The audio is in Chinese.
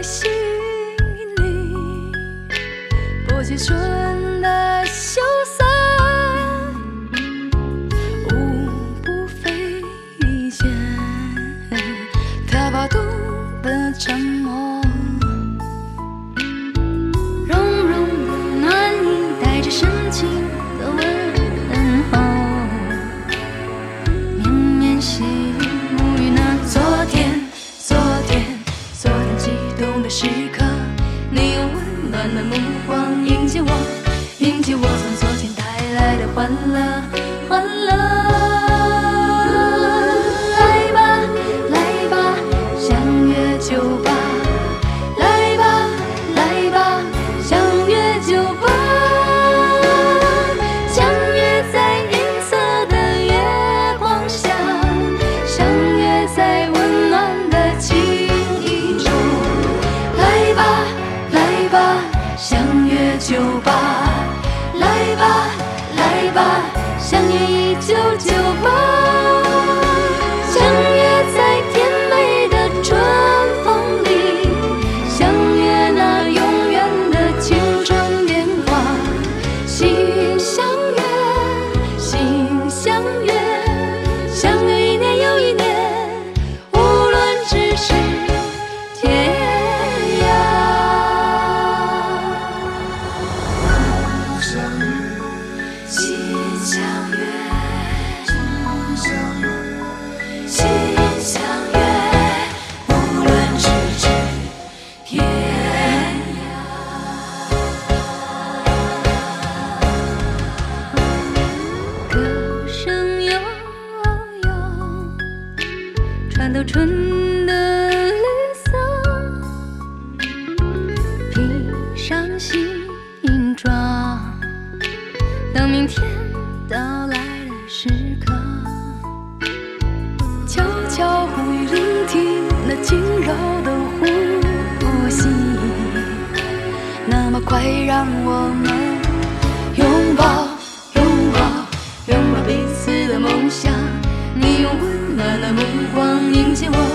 在心里，不及春的羞涩，无不非间他把懂的沉默，融融的暖意带着深情的问候，绵绵细雨沐浴那昨天激动的时刻，你用温暖的目光迎接我从昨天带来的欢乐。来吧，相约酒吧，来吧，相约酒吧，相约在银色的月光下，相约在温暖的情意中。来吧，相约酒吧，来吧，相约1998，相约在甜美的春风里，相约那永远的青春年华，心相约，相约一年又一年，无论咫尺天涯。穿透春的绿色，披上新装，当明天到来的时刻，悄悄呼吁聆听那轻柔的呼吸，那么快让我们拥抱彼此的梦想。你用温暖的目光迎接我